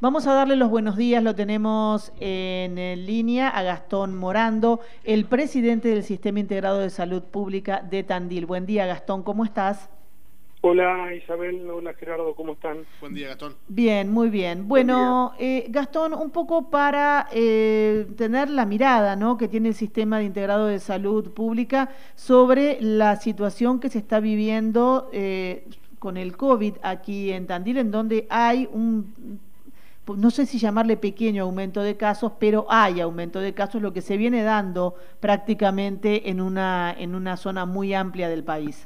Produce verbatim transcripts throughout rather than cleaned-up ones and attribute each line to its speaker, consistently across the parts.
Speaker 1: Vamos a darle los buenos días, lo tenemos en línea a Gastón Morando, el presidente del Sistema Integrado de Salud Pública de Tandil. Buen día, Gastón, ¿cómo estás?
Speaker 2: Hola Isabel, hola Gerardo, ¿cómo están?
Speaker 3: Buen día, Gastón.
Speaker 1: Bien, muy bien. Bueno, eh, Gastón, un poco para eh, tener la mirada, ¿no?, que tiene el Sistema de Integrado de Salud Pública sobre la situación que se está viviendo eh, con el COVID aquí en Tandil, en donde hay un, no sé si llamarle pequeño aumento de casos, pero hay aumento de casos, lo que se viene dando prácticamente en una, en una zona muy amplia del país.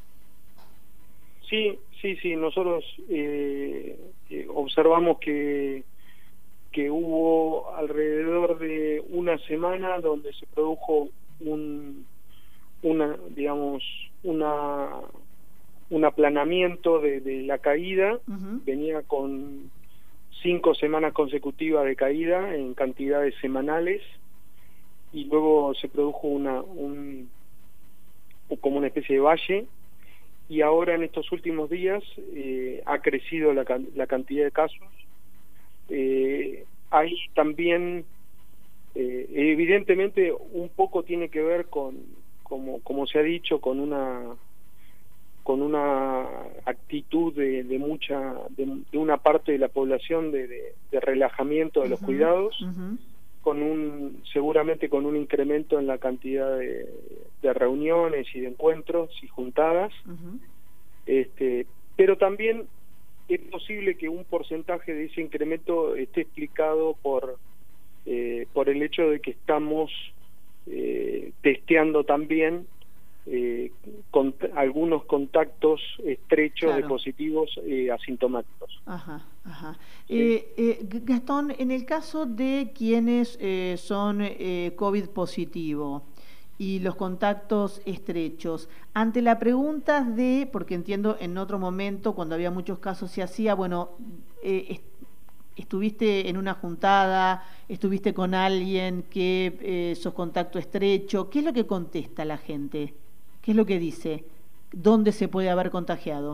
Speaker 2: Sí, sí, sí, nosotros eh, eh, observamos que, que hubo alrededor de una semana donde se produjo un, una, digamos, una, un aplanamiento de, de la caída. Uh-huh. Venía con cinco semanas consecutivas de caída en cantidades semanales y luego se produjo una, un, como una especie de valle. Y ahora en estos últimos días eh, ha crecido la, la cantidad de casos. Eh, hay también, eh, evidentemente, un poco tiene que ver con, como, como se ha dicho, con una con una actitud de, de mucha de, de una parte de la población de, de, de relajamiento de los uh-huh, cuidados, uh-huh. con un seguramente con un incremento en la cantidad de, de reuniones y de encuentros y juntadas. Uh-huh. Este, pero también es posible que un porcentaje de ese incremento esté explicado por eh, por el hecho de que estamos eh, testeando también eh, con algunos contactos estrechos, claro, de positivos eh, asintomáticos.
Speaker 1: Ajá, ajá. Sí. Eh, eh, Gastón, en el caso de quienes eh, son eh, COVID positivo y los contactos estrechos, ante la pregunta de, porque entiendo en otro momento cuando había muchos casos se hacía, bueno, eh, est estuviste en una juntada, estuviste con alguien que eh, sos contacto estrecho, ¿qué es lo que contesta la gente? ¿Qué es lo que dice? ¿Dónde se puede haber contagiado?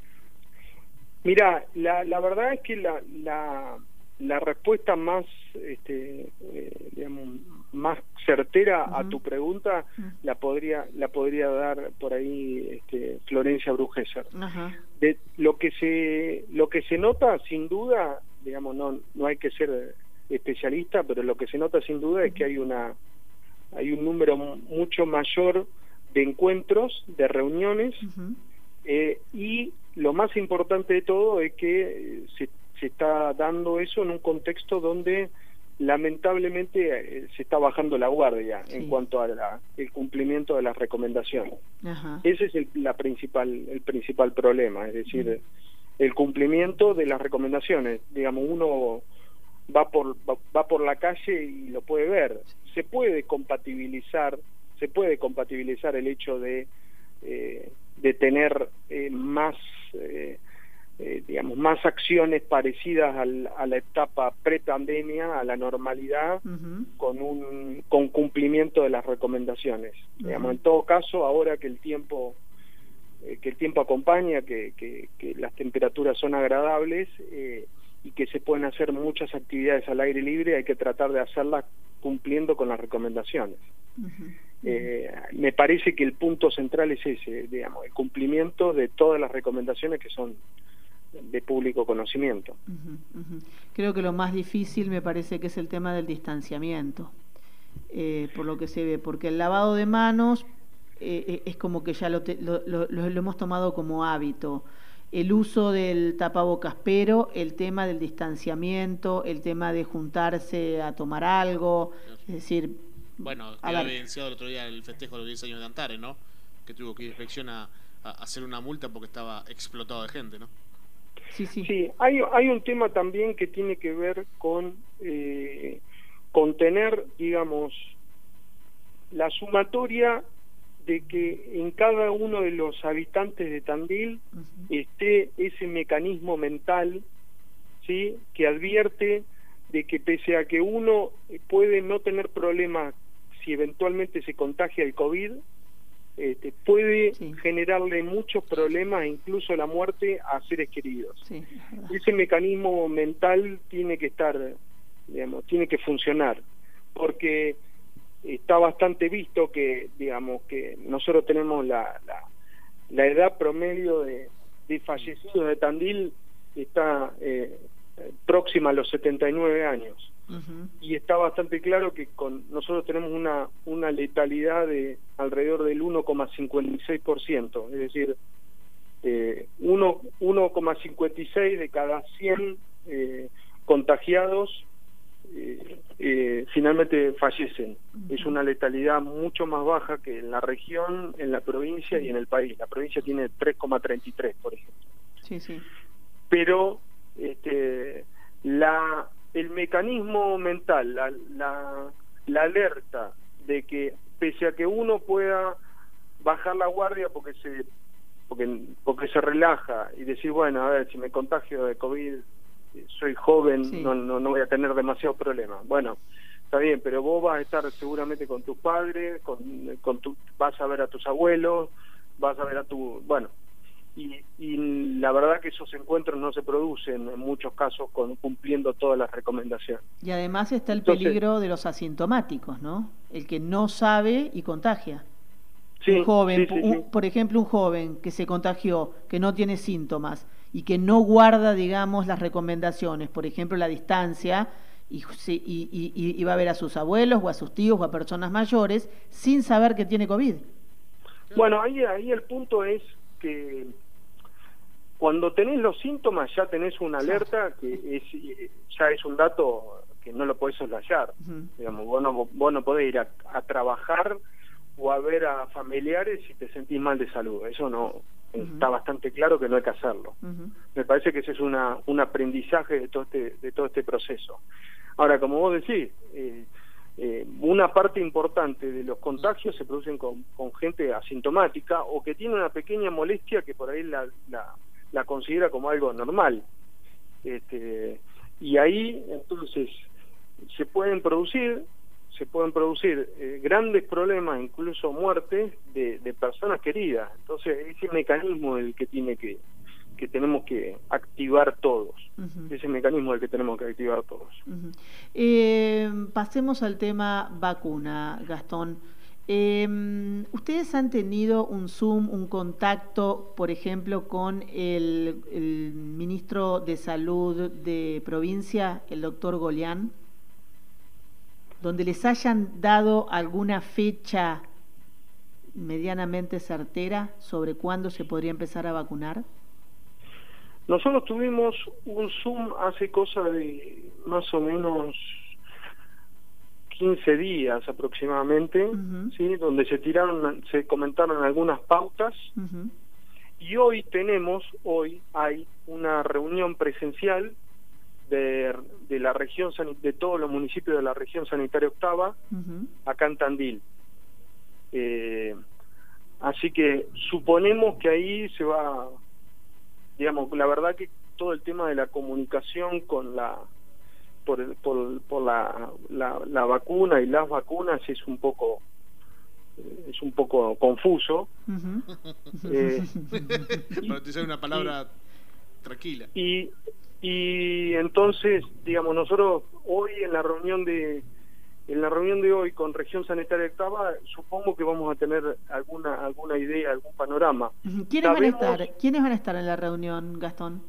Speaker 2: Mira, la, la verdad es que la, la, la respuesta más, este, eh, digamos, más certera uh-huh. a tu pregunta uh-huh. la podría la podría dar por ahí este, Florencia Brugesser. Uh-huh. De lo que se lo que se nota sin duda, digamos, no no hay que ser especialista, pero lo que se nota sin duda uh-huh. es que hay una hay un número mucho mayor de encuentros, de reuniones, uh-huh. eh, y lo más importante de todo es que se, se está dando eso en un contexto donde lamentablemente eh, se está bajando la guardia, sí, en cuanto al cumplimiento de las recomendaciones. Ajá. Ese es el, la principal, el principal problema, es decir, uh-huh. el cumplimiento de las recomendaciones. Digamos, uno va por va, va por la calle y lo puede ver. Se puede compatibilizar, se puede compatibilizar el hecho de eh, de tener eh, más eh, Eh, digamos, más acciones parecidas al, a la etapa pre-pandemia, a la normalidad, uh-huh. con un con cumplimiento de las recomendaciones. Uh-huh. Digamos, en todo caso, ahora que el tiempo eh, que el tiempo acompaña, que, que, que las temperaturas son agradables eh, y que se pueden hacer muchas actividades al aire libre, hay que tratar de hacerlas cumpliendo con las recomendaciones. Uh-huh. Eh, me parece que el punto central es ese, digamos, el cumplimiento de todas las recomendaciones que son de público conocimiento.
Speaker 1: Uh-huh, uh-huh. Creo que lo más difícil me parece que es el tema del distanciamiento, eh, por lo que se ve, porque el lavado de manos eh, es como que ya lo, te, lo, lo, lo hemos tomado como hábito, el uso del tapabocas, pero el tema del distanciamiento, el tema de juntarse a tomar algo, es decir...
Speaker 3: Bueno, quedó evidenciado el otro día el festejo de los diez años de Antares, ¿no? Que tuvo que ir a inspección a, a hacer una multa porque estaba explotado de gente, ¿no?
Speaker 2: Sí, sí. Sí, hay, hay un tema también que tiene que ver con, eh, con tener, digamos, la sumatoria de que en cada uno de los habitantes de Tandil uh-huh. esté ese mecanismo mental, ¿sí?, que advierte de que pese a que uno puede no tener problemas si eventualmente se contagia el COVID, este, puede
Speaker 1: sí.
Speaker 2: generarle muchos problemas, incluso la muerte, a seres queridos.
Speaker 1: Sí,
Speaker 2: ese mecanismo mental tiene que estar, digamos, tiene que funcionar, porque está bastante visto que, digamos, que nosotros tenemos la, la, la edad promedio de, de fallecidos de Tandil está eh, próxima a los setenta y nueve años. Uh-huh. Y está bastante claro que con nosotros tenemos una, una letalidad de alrededor del uno coma cincuenta y seis por ciento, es decir, eh, uno coma cincuenta y seis de cada cien eh, contagiados Eh, eh, finalmente fallecen. Uh-huh. Es una letalidad mucho más baja que en la región, en la provincia y en el país. La provincia tiene tres coma treinta y tres, por ejemplo.
Speaker 1: Sí, sí.
Speaker 2: Pero este, la, el mecanismo mental, la, la, la alerta de que pese a que uno pueda bajar la guardia porque se porque, porque se relaja y decir, bueno, a ver, si me contagio de COVID, soy joven, sí. no, no, no voy a tener demasiados problemas. Bueno, está bien, pero vos vas a estar seguramente con tus padres, con, con tu, vas a ver a tus abuelos, vas a ver a tu... Bueno, y, y la verdad que esos encuentros no se producen en muchos casos con, cumpliendo todas las recomendaciones.
Speaker 1: Y además está el
Speaker 2: Entonces,
Speaker 1: peligro de los asintomáticos, ¿no? El que no sabe y contagia.
Speaker 2: Sí,
Speaker 1: un joven,
Speaker 2: sí, sí,
Speaker 1: un,
Speaker 2: sí.
Speaker 1: por ejemplo, un joven que se contagió, que no tiene síntomas y que no guarda, digamos, las recomendaciones, por ejemplo, la distancia, y, y, y, y va a ver a sus abuelos o a sus tíos o a personas mayores sin saber que tiene COVID.
Speaker 2: Bueno, ahí, ahí el punto es que cuando tenés los síntomas ya tenés una alerta que es, ya es un dato que no lo podés soslayar. Uh-huh. Digamos, vos no, vos no podés ir a, a trabajar o a ver a familiares si te sentís mal de salud. Eso no... Uh-huh. Está bastante claro que no hay que hacerlo. Uh-huh. Me parece que ese es una, un aprendizaje de todo este, de todo este proceso. Ahora, como vos decís, eh, eh, una parte importante de los contagios se producen con, con gente asintomática o que tiene una pequeña molestia que por ahí la, la, la considera como algo normal. Este, y ahí, entonces, se pueden producir se pueden producir eh, grandes problemas, incluso muertes de, de personas queridas. Entonces ese mecanismo es el que tiene que que tenemos que activar todos. Uh-huh. Ese mecanismo es el que tenemos que activar todos.
Speaker 1: Uh-huh. eh, pasemos al tema vacuna, Gastón. Eh, ¿Ustedes han tenido un Zoom, un contacto, por ejemplo, con el, el ministro de Salud de provincia, el doctor Golián, donde les hayan dado alguna fecha medianamente certera sobre cuándo se podría empezar a vacunar?
Speaker 2: Nosotros tuvimos un Zoom hace cosa de más o menos quince días aproximadamente, uh-huh. ¿sí? Donde se tiraron, se comentaron algunas pautas, uh-huh. Y hoy tenemos, hoy hay una reunión presencial de, de la región, de todos los municipios de la región sanitaria octava, uh-huh. acá en Tandil. Eh, así que suponemos que ahí se va, digamos, la verdad que todo el tema de la comunicación con la por el, por, por la, la, la vacuna y las vacunas es un poco es un poco confuso. Uh-huh. eh,
Speaker 3: Para utilizar una palabra y, tranquila.
Speaker 2: Y y entonces, digamos, nosotros hoy en la reunión de en la reunión de hoy con Región Sanitaria Octava, supongo que vamos a tener alguna alguna idea, algún panorama.
Speaker 1: ¿Quiénes Sabemos, van a estar? ¿Quiénes van a estar en la reunión, Gastón?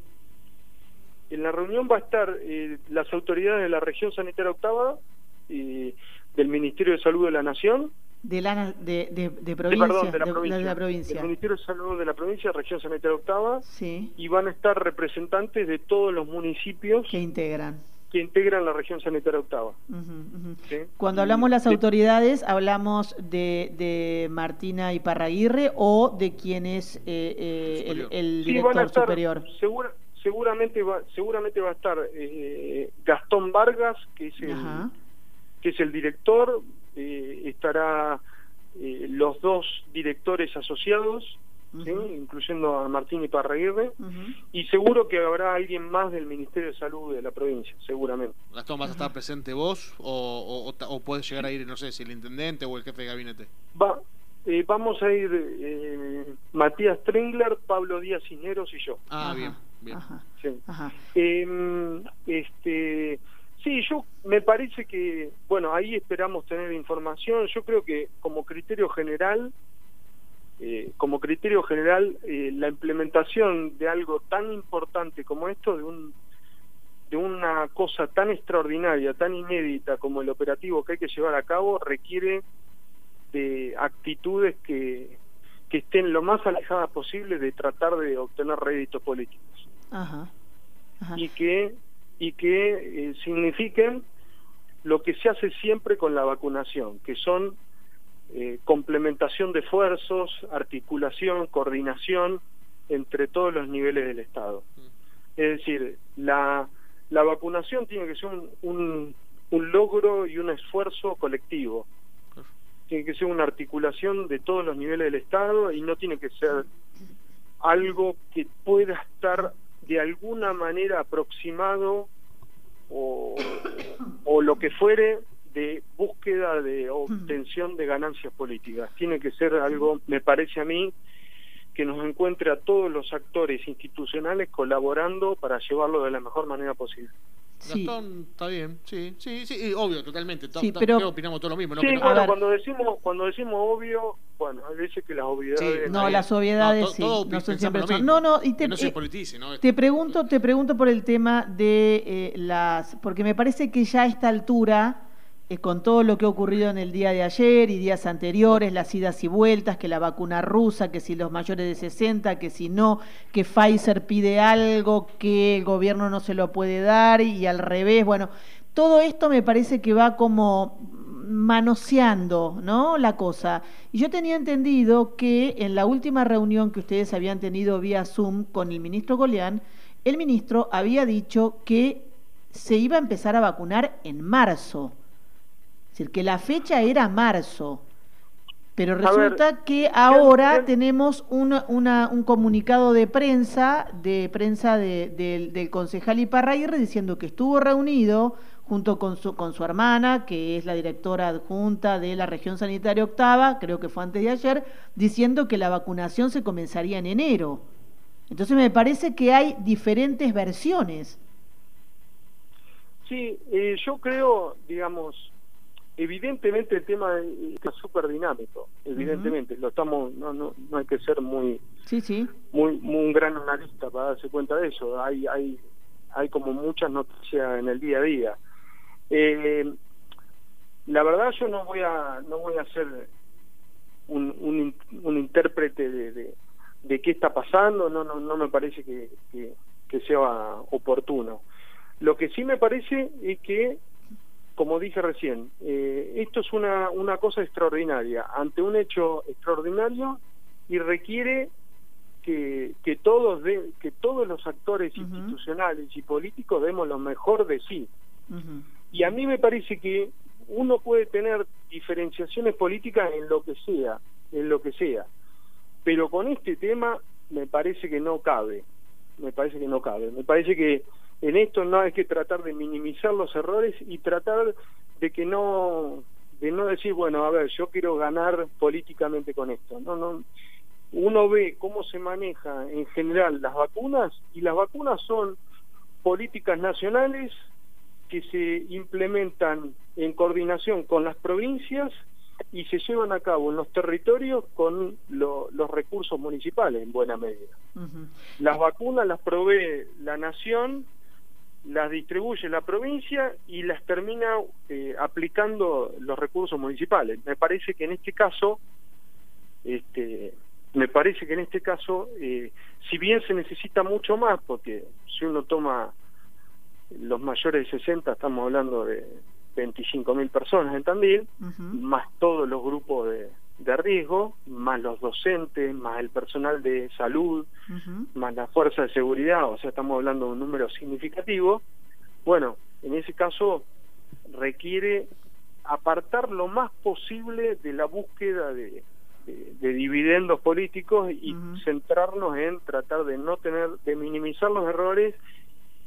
Speaker 2: En la reunión va a estar eh, las autoridades de la Región Sanitaria Octava, eh, del Ministerio de Salud de la Nación,
Speaker 1: de la de, de, de provincia,
Speaker 2: de, perdón, de la,
Speaker 1: de,
Speaker 2: provincia,
Speaker 1: de la provincia,
Speaker 2: del Ministerio de Salud de la provincia, Región Sanitaria Octava,
Speaker 1: sí.
Speaker 2: Y van a estar representantes de todos los municipios
Speaker 1: que integran
Speaker 2: que integran la Región Sanitaria Octava.
Speaker 1: Uh-huh, uh-huh.
Speaker 2: ¿Sí?
Speaker 1: Cuando hablamos de las autoridades, hablamos de, de Martina Iparraguirre o de quién es eh, eh, el, el
Speaker 2: sí,
Speaker 1: director
Speaker 2: van a estar,
Speaker 1: superior.
Speaker 2: Segura, seguramente va, seguramente va a estar eh, Gastón Vargas, que es el, que es el director, eh, estará eh, los dos directores asociados, uh-huh. ¿sí? Incluyendo a Martín Iparraguirre, uh-huh. Y seguro que habrá alguien más del Ministerio de Salud de la provincia, seguramente.
Speaker 3: Gastón, ¿vas a estar presente vos o, o, o puedes llegar a ir, no sé, si el intendente o el jefe de gabinete?
Speaker 2: Va, Eh, vamos a ir eh, Matías Trengler, Pablo Díaz Cisneros y yo.
Speaker 3: Ah,
Speaker 1: Ajá,
Speaker 3: bien, bien.
Speaker 1: Ajá,
Speaker 2: Sí.
Speaker 1: ajá.
Speaker 2: Eh, este, sí, yo me parece que, bueno, ahí esperamos tener información. Yo creo que como criterio general, eh, como criterio general, eh, la implementación de algo tan importante como esto, de un de una cosa tan extraordinaria, tan inédita como el operativo que hay que llevar a cabo, requiere de actitudes que, que estén lo más alejadas posible de tratar de obtener réditos políticos.
Speaker 1: Ajá, ajá.
Speaker 2: y que y que eh, signifiquen lo que se hace siempre con la vacunación, que son eh, complementación de esfuerzos, articulación, coordinación entre todos los niveles del Estado. Es decir, la la vacunación tiene que ser un, un, un logro y un esfuerzo colectivo. Tiene que ser una articulación de todos los niveles del Estado y no tiene que ser algo que pueda estar de alguna manera aproximado o, o lo que fuere de búsqueda de obtención de ganancias políticas. Tiene que ser algo, me parece a mí, que nos encuentre a todos los actores institucionales colaborando para llevarlo de la mejor manera posible.
Speaker 1: Sí.
Speaker 3: Gastón, está bien, sí, sí, sí, y obvio, totalmente.
Speaker 1: Sí,
Speaker 3: to,
Speaker 1: pero...
Speaker 3: Creo que opinamos todo lo mismo, ¿no?
Speaker 2: Sí,
Speaker 3: Que no...
Speaker 2: bueno, cuando decimos cuando decimos obvio, bueno, hay veces que las obviedades...
Speaker 1: Sí, no, las obviedades no, to, sí, todo no son siempre son. No, no, y te,
Speaker 3: no se
Speaker 1: eh,
Speaker 3: politice, ¿no?
Speaker 1: Te pregunto, te pregunto por el tema de eh, las... Porque me parece que ya a esta altura, eh, con todo lo que ha ocurrido en el día de ayer y días anteriores, las idas y vueltas, que la vacuna rusa, que si los mayores de sesenta, que si no, que Pfizer pide algo que el gobierno no se lo puede dar y al revés, bueno, todo esto me parece que va como manoseando, ¿no?, la cosa. Y yo tenía entendido que en la última reunión que ustedes habían tenido vía Zoom con el ministro Golián, el ministro había dicho que se iba a empezar a vacunar en marzo. Es decir, que la fecha era marzo. Pero resulta ver, que ahora ¿qué, qué? tenemos una, una, un comunicado de prensa, de prensa de, de, del concejal Iparraguirre diciendo que estuvo reunido junto con su, con su hermana, que es la directora adjunta de la región sanitaria octava, creo que fue antes de ayer, diciendo que la vacunación se comenzaría en enero. Entonces me parece que hay diferentes versiones.
Speaker 2: Sí, eh, yo creo, digamos, evidentemente el tema es súper dinámico, evidentemente, uh-huh. lo estamos, no, no, no hay que ser muy,
Speaker 1: sí, sí.
Speaker 2: muy, muy un gran analista para darse cuenta de eso. Hay, hay, hay como muchas noticias en el día a día. Eh, la verdad yo no voy a no voy a ser un, un, un intérprete de, de, de qué está pasando, no no no me parece que, que, que sea oportuno. Lo que sí me parece es que, como dije recién, eh, esto es una, una cosa extraordinaria, ante un hecho extraordinario, y requiere que, que todos de, que todos los actores uh-huh. institucionales y políticos demos lo mejor de sí. Uh-huh. Y a mí me parece que uno puede tener diferenciaciones políticas en lo que sea, en lo que sea, pero con este tema me parece que no cabe, me parece que no cabe, me parece que en esto no hay que tratar de minimizar los errores y tratar de que no, de no decir, bueno, a ver, yo quiero ganar políticamente con esto. No, no. Uno ve cómo se maneja en general las vacunas, y las vacunas son políticas nacionales que se implementan en coordinación con las provincias y se llevan a cabo en los territorios con lo, los recursos municipales en buena medida. Uh-huh. Las vacunas las provee la nación, las distribuye la provincia y las termina eh, aplicando los recursos municipales. Me parece que en este caso, este, me parece que en este caso, eh, si bien se necesita mucho más, porque si uno toma los mayores de sesenta, estamos hablando de veinticinco mil personas en Tandil, uh-huh. más todos los grupos de, de riesgo, más los docentes, más el personal de salud, uh-huh. más la fuerza de seguridad, o sea, estamos hablando de un número significativo. Bueno, en ese caso requiere apartar lo más posible de la búsqueda de, de, de dividendos políticos y uh-huh. centrarnos en tratar de no tener, de minimizar los errores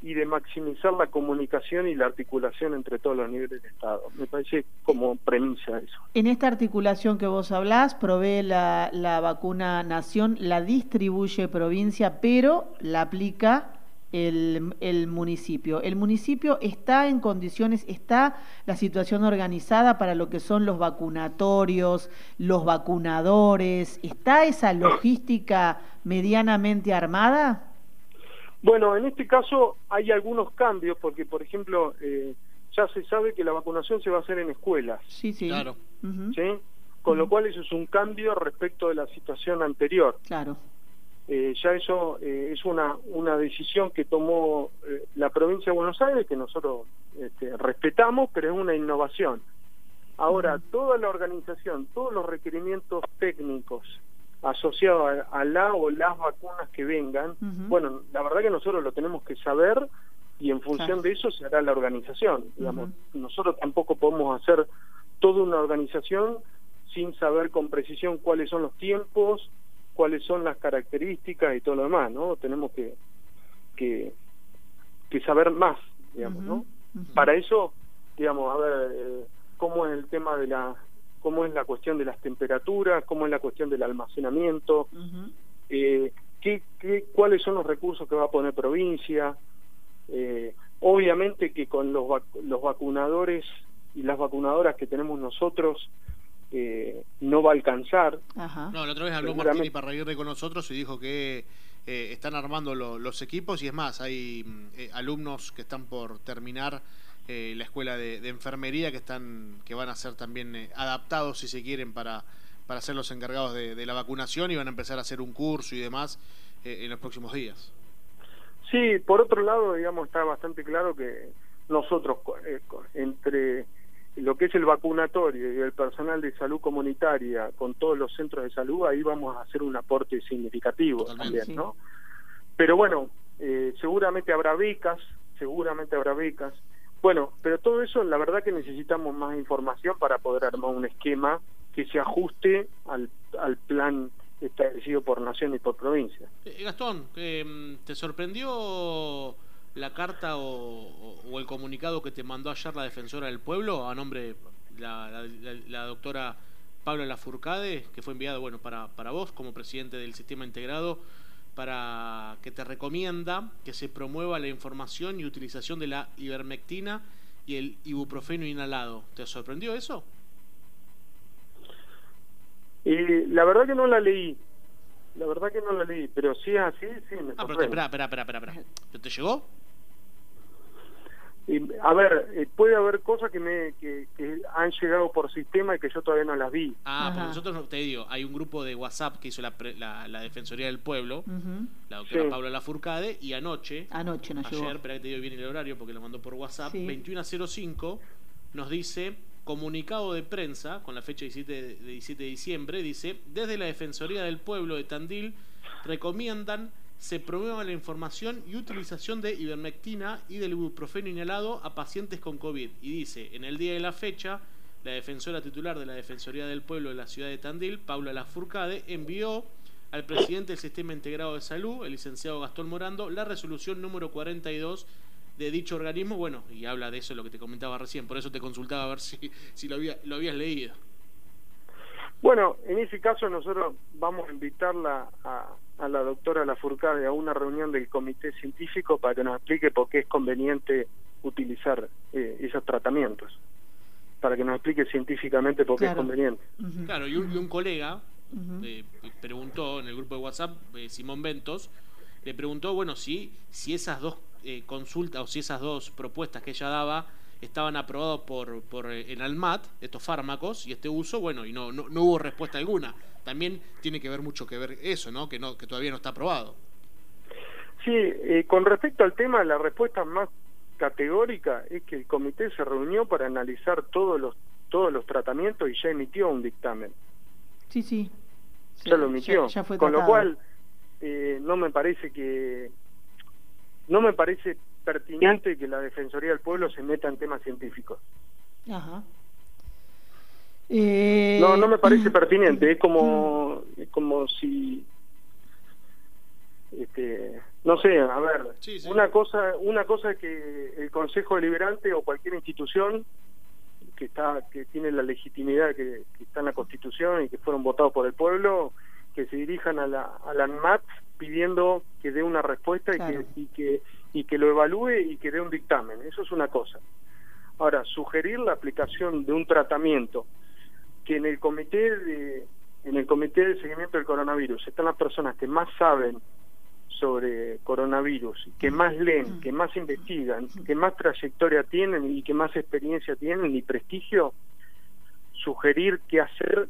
Speaker 2: y de maximizar la comunicación y la articulación entre todos los niveles del Estado. Me parece como premisa eso.
Speaker 1: En esta articulación que vos hablás, provee la, la vacuna Nación, la distribuye provincia, pero la aplica el, el municipio. ¿El municipio está en condiciones, está la situación organizada para lo que son los vacunatorios, los vacunadores? ¿Está esa logística medianamente armada?
Speaker 2: Bueno, en este caso hay algunos cambios, porque por ejemplo, eh, ya se sabe que la vacunación se va a hacer en escuelas.
Speaker 1: Sí, sí.
Speaker 3: Claro.
Speaker 1: Uh-huh.
Speaker 2: ¿Sí? Con
Speaker 1: uh-huh.
Speaker 2: lo cual eso es un cambio respecto de la situación anterior.
Speaker 1: Claro.
Speaker 2: Eh, ya eso eh, es una, una decisión que tomó eh, la provincia de Buenos Aires, que nosotros este, respetamos, pero es una innovación. Ahora, uh-huh. toda la organización, todos los requerimientos técnicos asociados a, a la o las vacunas que vengan, uh-huh. bueno, la verdad que nosotros lo tenemos que saber y en función claro. de eso se hará la organización. Digamos, uh-huh. nosotros tampoco podemos hacer toda una organización sin saber con precisión cuáles son los tiempos, cuáles son las características y todo lo demás, ¿no? Tenemos que que, que saber más, digamos, uh-huh. ¿no? Uh-huh. Para eso, digamos, a ver, eh, cómo es el tema de la cómo es la cuestión de las temperaturas, cómo es la cuestión del almacenamiento, uh-huh. eh, qué, qué, cuáles son los recursos que va a poner provincia. Eh, obviamente que con los, vac los vacunadores y las vacunadoras que tenemos nosotros eh, no va a alcanzar.
Speaker 1: Ajá.
Speaker 3: No, la otra vez habló Martín Iparraguirre con nosotros y dijo que eh, están armando lo, los equipos y es más, hay eh, alumnos que están por terminar Eh, la escuela de, de enfermería que están que van a ser también eh, adaptados si se quieren para, para ser los encargados de, de la vacunación y van a empezar a hacer un curso y demás eh, en los próximos días.
Speaker 2: Sí, por otro lado, digamos, está bastante claro que nosotros eh, entre lo que es el vacunatorio y el personal de salud comunitaria con todos los centros de salud, ahí vamos a hacer un aporte significativo. Totalmente, también, sí. ¿no? Pero bueno, eh, seguramente habrá becas, seguramente habrá becas. Bueno, pero todo eso, la verdad que necesitamos más información para poder armar un esquema que se ajuste al, al plan establecido por nación y por provincia.
Speaker 3: Eh, Gastón, eh, ¿te sorprendió la carta o, o el comunicado que te mandó ayer la Defensora del Pueblo a nombre de la, la, la, la doctora Paula Lafourcade, que fue enviado bueno, para, para vos como presidente del Sistema Integrado, para que te recomienda que se promueva la información y utilización de la ivermectina y el ibuprofeno inhalado? ¿Te sorprendió eso?
Speaker 2: Eh, la verdad que no la leí, la verdad que no la leí, pero si es así, sí me sorprende.
Speaker 3: Ah, pero espera, espera, espera, espera, espera. ¿Te llegó?
Speaker 2: Eh, a ver, eh, puede haber cosas que me que, que han llegado por sistema y que yo todavía no las vi.
Speaker 3: Ah, porque nosotros, te digo, hay un grupo de WhatsApp que hizo la, la, la Defensoría del Pueblo, uh-huh. la doctora sí. Paula Lafourcade, y anoche,
Speaker 1: anoche nos
Speaker 3: ayer,
Speaker 1: llegó.
Speaker 3: espera que te digo bien el horario porque lo mandó por WhatsApp, sí. veintiuno cero cinco, nos dice, comunicado de prensa, con la fecha de diecisiete de diciembre, dice, desde la Defensoría del Pueblo de Tandil, recomiendan se promueva la información y utilización de ivermectina y del ibuprofeno inhalado a pacientes con COVID. Y dice, en el día de la fecha, la defensora titular de la Defensoría del Pueblo de la ciudad de Tandil, Paula Lafourcade, envió al presidente del Sistema Integrado de Salud, el licenciado Gastón Morando, la resolución número cuarenta y dos de dicho organismo. Bueno, y habla de eso, lo que te comentaba recién, por eso te consultaba a ver si, si lo, había, lo habías leído.
Speaker 2: Bueno, en ese caso nosotros vamos a invitarla a, a la doctora Lafourcade a una reunión del comité científico para que nos explique por qué es conveniente utilizar eh, esos tratamientos, para que nos explique científicamente por qué claro. es conveniente.
Speaker 3: Uh-huh. Claro, y un, y un colega uh-huh. eh, preguntó en el grupo de WhatsApp, eh, Simón Ventos, le preguntó, bueno, si, si esas dos eh, consultas o si esas dos propuestas que ella daba estaban aprobados por, por Enalmat, estos fármacos, y este uso, bueno, y no, no, no hubo respuesta alguna. También tiene que ver mucho que ver eso, ¿no? Que no que todavía no está aprobado.
Speaker 2: Sí, eh, con respecto al tema, la respuesta más categórica es que el comité se reunió para analizar todos los todos los tratamientos y ya emitió un dictamen.
Speaker 1: Sí, sí.
Speaker 2: Ya sí, lo emitió.
Speaker 1: Ya, ya fue
Speaker 2: con
Speaker 1: tratado.
Speaker 2: Lo cual, eh, no me parece que... No me parece pertinente que la Defensoría del Pueblo se meta en temas científicos.
Speaker 1: Ajá. Eh...
Speaker 2: No, no me parece pertinente. Es como, es como si, este, no sé, a ver,
Speaker 3: sí, sí.
Speaker 2: una cosa una cosa es que el Consejo Deliberante o cualquier institución que está que tiene la legitimidad que, que está en la Constitución y que fueron votados por el pueblo, que se dirijan a la a la ANMAT pidiendo que dé una respuesta
Speaker 1: claro.
Speaker 2: y que y que y que lo evalúe y que dé un dictamen. Eso es una cosa. Ahora, sugerir la aplicación de un tratamiento que en el comité de en el comité de seguimiento del coronavirus están las personas que más saben sobre coronavirus, que más leen, que más investigan, que más trayectoria tienen y que más experiencia tienen y prestigio, sugerir qué hacer.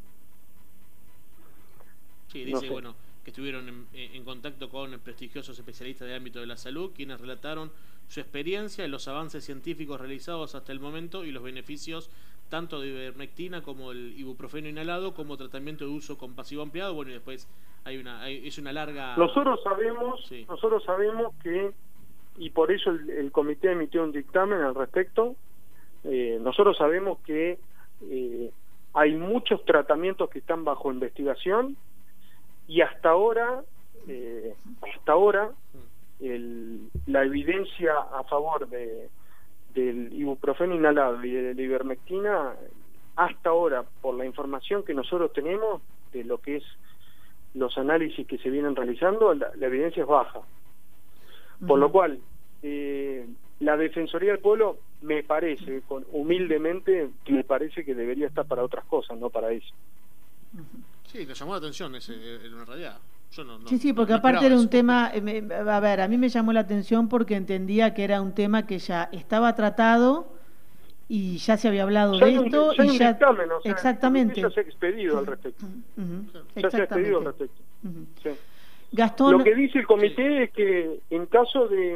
Speaker 3: Sí, dice,
Speaker 2: no sé.
Speaker 3: bueno, que estuvieron en, en contacto con prestigiosos especialistas del ámbito de la salud, quienes relataron su experiencia en los avances científicos realizados hasta el momento y los beneficios tanto de ivermectina como el ibuprofeno inhalado como tratamiento de uso compasivo ampliado. Bueno, y después hay una hay, es una larga...
Speaker 2: Nosotros sabemos, sí. nosotros sabemos que, y por eso el, el comité emitió un dictamen al respecto, eh, nosotros sabemos que eh, hay muchos tratamientos que están bajo investigación y hasta ahora, eh, hasta ahora, el, la evidencia a favor de del ibuprofeno inhalado y de la ivermectina, hasta ahora, por la información que nosotros tenemos de lo que es los análisis que se vienen realizando, la, la evidencia es baja. Por uh-huh. lo cual, eh, la Defensoría del Pueblo, me parece, con, humildemente, me parece que debería estar para otras cosas, no para eso.
Speaker 3: Uh-huh. Sí, te llamó la atención ese, en una realidad. Yo no, no,
Speaker 1: sí, sí, porque
Speaker 3: no
Speaker 1: aparte era un
Speaker 3: eso.
Speaker 1: tema, eh, a ver, a mí me llamó la atención porque entendía que era un tema que ya estaba tratado y ya se había hablado
Speaker 2: ya
Speaker 1: de
Speaker 2: un,
Speaker 1: esto
Speaker 2: ya
Speaker 1: y ya
Speaker 2: dictamen, o sea,
Speaker 1: exactamente
Speaker 2: ya se ha expedido al respecto.
Speaker 1: Uh-huh.
Speaker 2: Ya se ha expedido al respecto.
Speaker 1: Uh-huh.
Speaker 2: Sí.
Speaker 1: Gastón,
Speaker 2: lo que dice el comité sí. es que en caso de,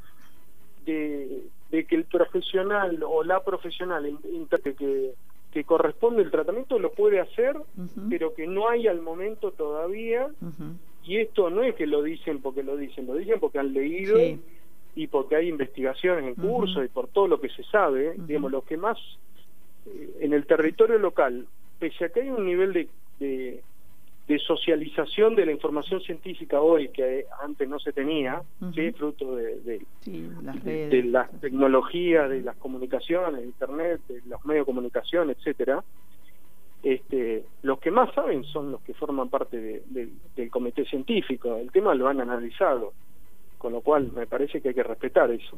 Speaker 2: de de que el profesional o la profesional que que corresponde el tratamiento lo puede hacer, uh-huh. pero que no hay al momento todavía, uh-huh. y esto no es que lo dicen porque lo dicen, lo dicen porque han leído sí. y porque hay investigaciones en curso uh-huh. y por todo lo que se sabe, uh-huh. digamos, lo que más eh, en el territorio local, pese a que hay un nivel de, de, de socialización de la información científica hoy que antes no se tenía, uh-huh. ¿sí? fruto de, de, sí, las redes, de, de las tecnologías, de las comunicaciones, de internet, de los medios de comunicación, etcétera. Este, los que más saben son los que forman parte de, de, del comité científico. El tema lo han analizado, con lo cual me parece que hay que respetar eso.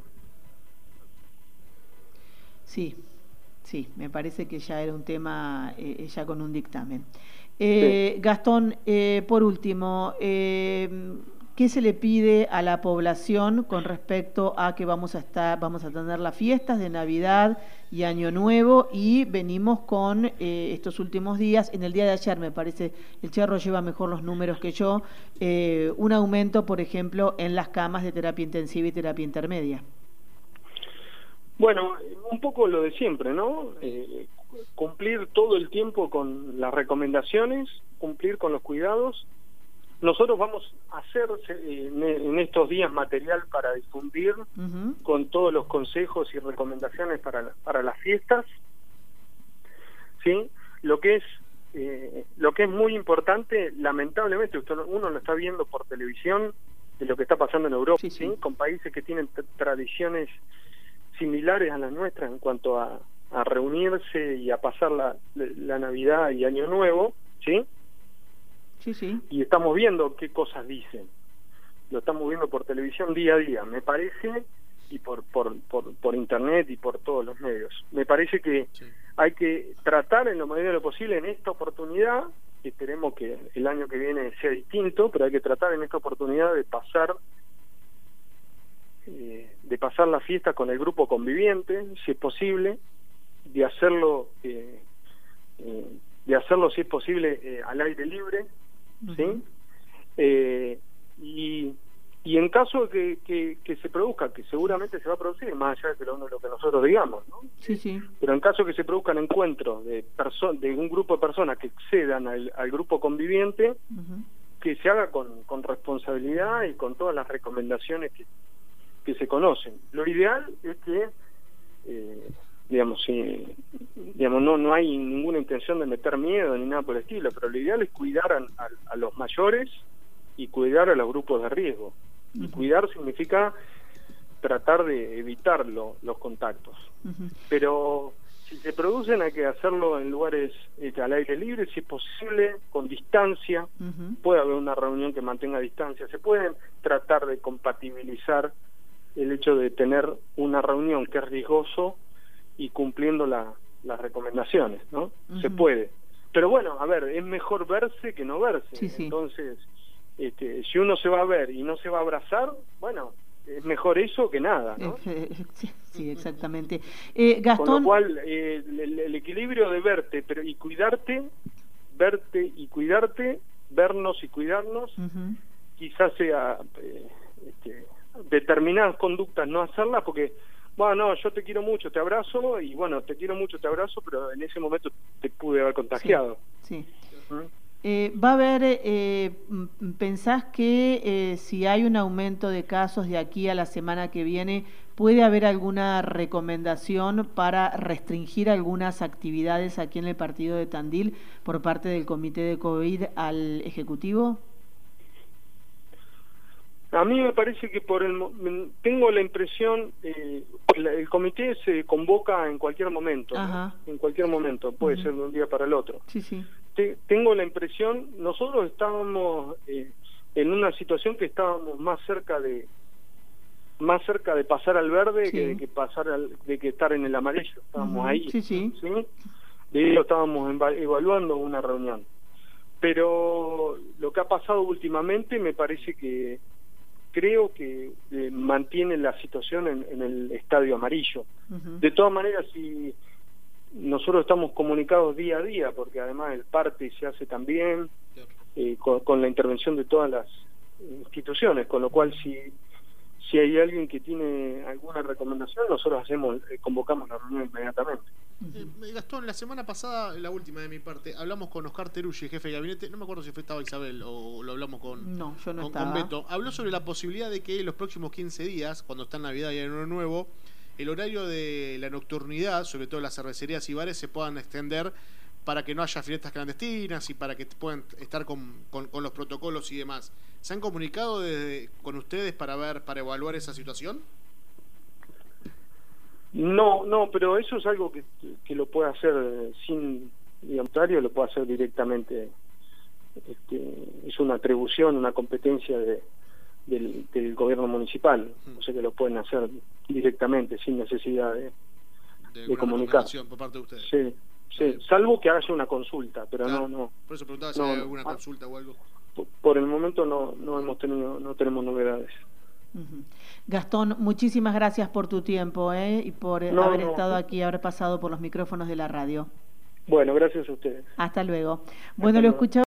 Speaker 1: Sí, sí, me parece que ya era un tema eh, ya con un dictamen. Eh, sí. Gastón, eh, por último, eh, ¿qué se le pide a la población con respecto a que vamos a estar, vamos a tener las fiestas de Navidad y Año Nuevo y venimos con eh, estos últimos días, en el día de ayer me parece, el Cherro lleva mejor los números que yo, eh, un aumento, por ejemplo, en las camas de terapia intensiva y terapia intermedia?
Speaker 2: Bueno, un poco lo de siempre, ¿no? Eh, cumplir todo el tiempo con las recomendaciones, cumplir con los cuidados. Nosotros vamos a hacer eh, en estos días material para difundir uh-huh. con todos los consejos y recomendaciones para, para las fiestas, ¿sí? Lo que es eh, lo que es muy importante, lamentablemente, usted, uno lo está viendo por televisión de lo que está pasando en Europa, sí, sí. ¿sí? Con países que tienen t- tradiciones similares a las nuestras en cuanto a, a reunirse y a pasar la, la Navidad y Año Nuevo, ¿sí?
Speaker 1: Sí, sí.
Speaker 2: Y estamos viendo qué cosas dicen. Lo estamos viendo por televisión día a día, me parece, y por por por, por internet y por todos los medios. Me parece que sí. hay que tratar en lo medida de lo posible en esta oportunidad, que esperemos que el año que viene sea distinto, pero hay que tratar en esta oportunidad de pasar eh, de pasar la fiesta con el grupo conviviente, si es posible, de hacerlo eh, eh, de hacerlo si es posible eh, al aire libre, uh-huh. ¿sí? Eh, y, y en caso de que, que, que se produzca, que seguramente se va a producir, más allá de lo, lo que nosotros digamos, ¿no?
Speaker 1: Sí, sí.
Speaker 2: Pero en caso de que se produzcan encuentros de perso- de un grupo de personas que excedan al, al grupo conviviente, uh-huh. que se haga con, con responsabilidad y con todas las recomendaciones que, que se conocen. Lo ideal es que eh, digamos, sí, digamos no no hay ninguna intención de meter miedo ni nada por el estilo, pero lo ideal es cuidar a, a, a los mayores y cuidar a los grupos de riesgo. Uh-huh. Y cuidar significa tratar de evitarlo, los contactos. Uh-huh. Pero si se producen hay que hacerlo en lugares este, al aire libre, si es posible, con distancia. Uh-huh. Puede haber una reunión que mantenga distancia. Se pueden tratar de compatibilizar el hecho de tener una reunión que es riesgoso y cumpliendo la, las recomendaciones, ¿no? Uh-huh. Se puede. Pero bueno, a ver, es mejor verse que no verse. Sí, sí. Entonces, este, si uno se va a ver y no se va a abrazar, bueno, es mejor eso que nada, ¿no?
Speaker 1: Sí, sí, exactamente. Eh, Gastón...
Speaker 2: Con lo cual, eh, el, el equilibrio de verte pero y cuidarte, verte y cuidarte, vernos y cuidarnos, uh-huh. quizás sea eh, este, determinadas conductas no hacerlas porque, bueno, no, yo te quiero mucho, te abrazo, y bueno, te quiero mucho, te abrazo, pero en ese momento te pude haber contagiado.
Speaker 1: Sí. sí. ¿Mm? Eh, va a haber, eh, ¿pensás que eh, si hay un aumento de casos de aquí a la semana que viene, puede haber alguna recomendación para restringir algunas actividades aquí en el partido de Tandil por parte del Comité de COVID al Ejecutivo?
Speaker 2: A mí me parece que por el tengo la impresión, eh, el, el comité se convoca en cualquier momento, ¿no? En cualquier momento, puede uh-huh. ser de un día para el otro.
Speaker 1: Sí, sí.
Speaker 2: Te, tengo la impresión, nosotros estábamos eh, en una situación que estábamos más cerca de más cerca de pasar al verde sí. que de que pasar al, de que estar en el amarillo. Estábamos uh-huh. ahí.
Speaker 1: Sí, sí.
Speaker 2: ¿sí? De hecho estábamos evaluando una reunión. Pero lo que ha pasado últimamente me parece que creo que eh, mantiene la situación en, en el estadio amarillo. Uh-huh. De todas maneras, si nosotros estamos comunicados día a día, porque además el parte se hace también eh, con, con la intervención de todas las instituciones, con lo cual si si hay alguien que tiene alguna recomendación, nosotros hacemos eh, convocamos la reunión inmediatamente.
Speaker 3: Eh, Gastón, la semana pasada, la última de mi parte, hablamos con Oscar Teruggi, jefe de gabinete, no me acuerdo si fue estaba Isabel o lo hablamos con,
Speaker 1: no, yo no
Speaker 3: con,
Speaker 1: estaba.
Speaker 3: con Beto. Habló sobre la posibilidad de que los próximos quince días, cuando está Navidad y Año Nuevo, el horario de la nocturnidad, sobre todo las cervecerías y bares, se puedan extender para que no haya fiestas clandestinas y para que puedan estar con, con, con los protocolos y demás. ¿Se han comunicado desde, con ustedes para ver, para evaluar esa situación?
Speaker 2: No, no, pero eso es algo que, que lo puede hacer sin voluntario, lo puede hacer directamente. Este, es una atribución, una competencia de, del, del gobierno municipal, o sea que lo pueden hacer directamente sin necesidad de,
Speaker 3: de,
Speaker 2: de comunicar.
Speaker 3: Por parte de ustedes.
Speaker 2: Sí, sí, salvo que haya una consulta, pero claro. no, no.
Speaker 3: Por eso preguntaba si
Speaker 2: no,
Speaker 3: hay alguna
Speaker 2: no.
Speaker 3: consulta o algo.
Speaker 2: Por, por el momento no, no hemos tenido, no tenemos novedades.
Speaker 1: Uh-huh. Gastón, muchísimas gracias por tu tiempo ¿eh? y por
Speaker 2: no,
Speaker 1: haber
Speaker 2: no.
Speaker 1: estado aquí, haber pasado por los micrófonos de la radio.
Speaker 2: Bueno, gracias a ustedes.
Speaker 1: Hasta luego. Bueno, Hasta lo escuchamos.